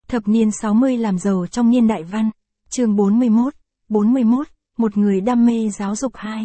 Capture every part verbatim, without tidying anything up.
Thập niên sáu mươi làm giàu trong niên đại văn. Chương bốn mươi mốt, bốn mươi mốt, một người đam mê giáo dục hai.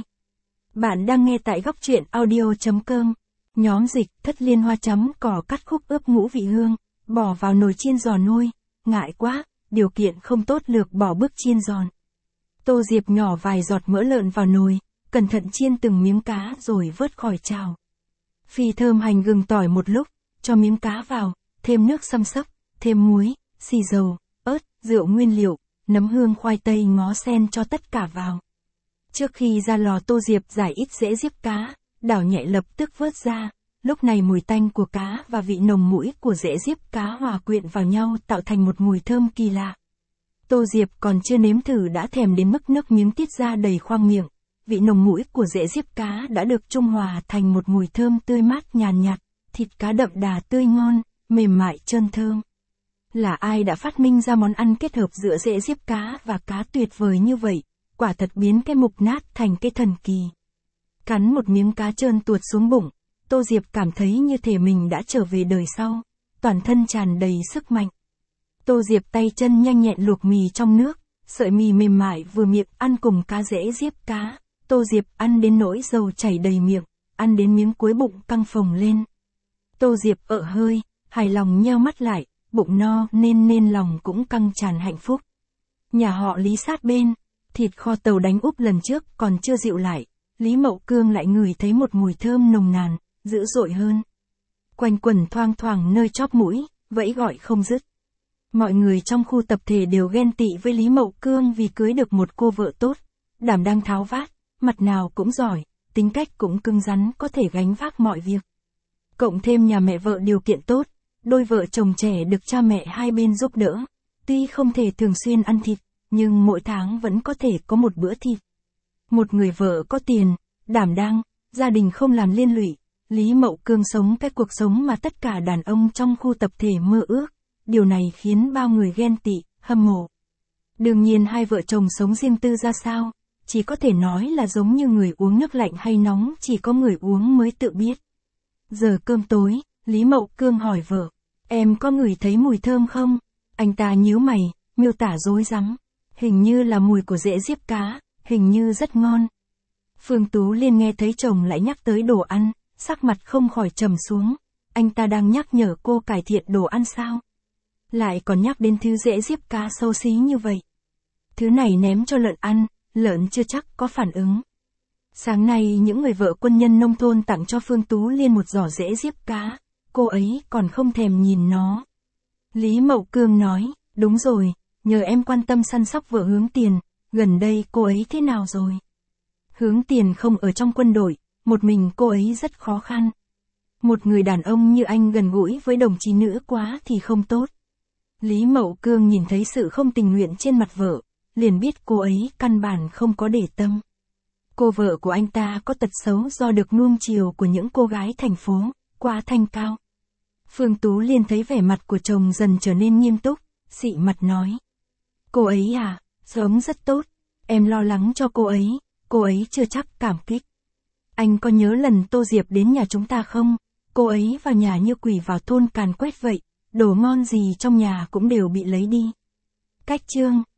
Bạn đang nghe tại góc truyện audio.com. Nhóm dịch thất liên hoa chấm cỏ cắt khúc ướp ngũ vị hương, bỏ vào nồi chiên giòn nuôi. Ngại quá, điều kiện không tốt lược bỏ bước chiên giòn. Tô Diệp nhỏ vài giọt mỡ lợn vào nồi, cẩn thận chiên từng miếng cá rồi vớt khỏi chảo. Phi thơm hành gừng tỏi một lúc, cho miếng cá vào, thêm nước xăm xấp, thêm muối, xì dầu, ớt, rượu nguyên liệu, nấm hương khoai tây ngó sen cho tất cả vào. Trước khi ra lò Tô Diệp rải ít rễ diếp cá, đảo nhẹ lập tức vớt ra, lúc này mùi tanh của cá và vị nồng mũi của rễ diếp cá hòa quyện vào nhau tạo thành một mùi thơm kỳ lạ. Tô Diệp còn chưa nếm thử đã thèm đến mức nước miếng tiết ra đầy khoang miệng, vị nồng mũi của rễ diếp cá đã được trung hòa thành một mùi thơm tươi mát nhàn nhạt, thịt cá đậm đà tươi ngon, mềm mại trơn thơm. Là ai đã phát minh ra món ăn kết hợp giữa rễ diếp cá và cá tuyệt vời như vậy, quả thật biến cái mục nát thành cái thần kỳ. Cắn một miếng cá trơn tuột xuống bụng, Tô Diệp cảm thấy như thể mình đã trở về đời sau, toàn thân tràn đầy sức mạnh. Tô Diệp tay chân nhanh nhẹn luộc mì trong nước, sợi mì mềm mại vừa miệng ăn cùng cá rễ diếp cá, Tô Diệp ăn đến nỗi dầu chảy đầy miệng, ăn đến miếng cuối bụng căng phồng lên. Tô Diệp ợ hơi, hài lòng nheo mắt lại, bụng no nên nên lòng cũng căng tràn hạnh phúc. Nhà họ Lý sát bên, thịt kho tàu đánh úp lần trước còn chưa dịu lại, Lý Mậu Cương lại ngửi thấy một mùi thơm nồng nàn, dữ dội hơn. Quanh quẩn thoang thoảng nơi chóp mũi, vẫy gọi không dứt. Mọi người trong khu tập thể đều ghen tị với Lý Mậu Cương vì cưới được một cô vợ tốt, đảm đang tháo vát, mặt nào cũng giỏi, tính cách cũng cứng rắn có thể gánh vác mọi việc. Cộng thêm nhà mẹ vợ điều kiện tốt, đôi vợ chồng trẻ được cha mẹ hai bên giúp đỡ, tuy không thể thường xuyên ăn thịt, nhưng mỗi tháng vẫn có thể có một bữa thịt. Một người vợ có tiền, đảm đang, gia đình không làm liên lụy, Lý Mậu Cương sống cái cuộc sống mà tất cả đàn ông trong khu tập thể mơ ước, điều này khiến bao người ghen tị, hâm mộ. Đương nhiên hai vợ chồng sống riêng tư ra sao, chỉ có thể nói là giống như người uống nước lạnh hay nóng chỉ có người uống mới tự biết. Giờ cơm tối, Lý Mậu Cương hỏi vợ, em có ngửi thấy mùi thơm không? Anh ta nhíu mày, miêu tả rối rắm, hình như là mùi của rễ diếp cá, hình như rất ngon. Phương Tú Liên nghe thấy chồng lại nhắc tới đồ ăn, sắc mặt không khỏi trầm xuống, anh ta đang nhắc nhở cô cải thiện đồ ăn sao? Lại còn nhắc đến thứ rễ diếp cá xấu xí như vậy. Thứ này ném cho lợn ăn, lợn chưa chắc có phản ứng. Sáng nay những người vợ quân nhân nông thôn tặng cho Phương Tú Liên một giỏ rễ diếp cá, cô ấy còn không thèm nhìn nó. Lý Mậu Cương nói, đúng rồi, nhờ em quan tâm săn sóc vợ Hướng Tiền, gần đây cô ấy thế nào rồi? Hướng Tiền không ở trong quân đội, một mình cô ấy rất khó khăn. Một người đàn ông như anh gần gũi với đồng chí nữ quá thì không tốt. Lý Mậu Cương nhìn thấy sự không tình nguyện trên mặt vợ, liền biết cô ấy căn bản không có để tâm. Cô vợ của anh ta có tật xấu do được nuông chiều của những cô gái thành phố, quá thanh cao. Phương Tú Liên thấy vẻ mặt của chồng dần trở nên nghiêm túc, xị mặt nói. Cô ấy à, sống rất tốt, em lo lắng cho cô ấy, cô ấy chưa chắc cảm kích. Anh có nhớ lần Tô Diệp đến nhà chúng ta không? Cô ấy vào nhà như quỷ vào thôn càn quét vậy, đồ ngon gì trong nhà cũng đều bị lấy đi. Cách chương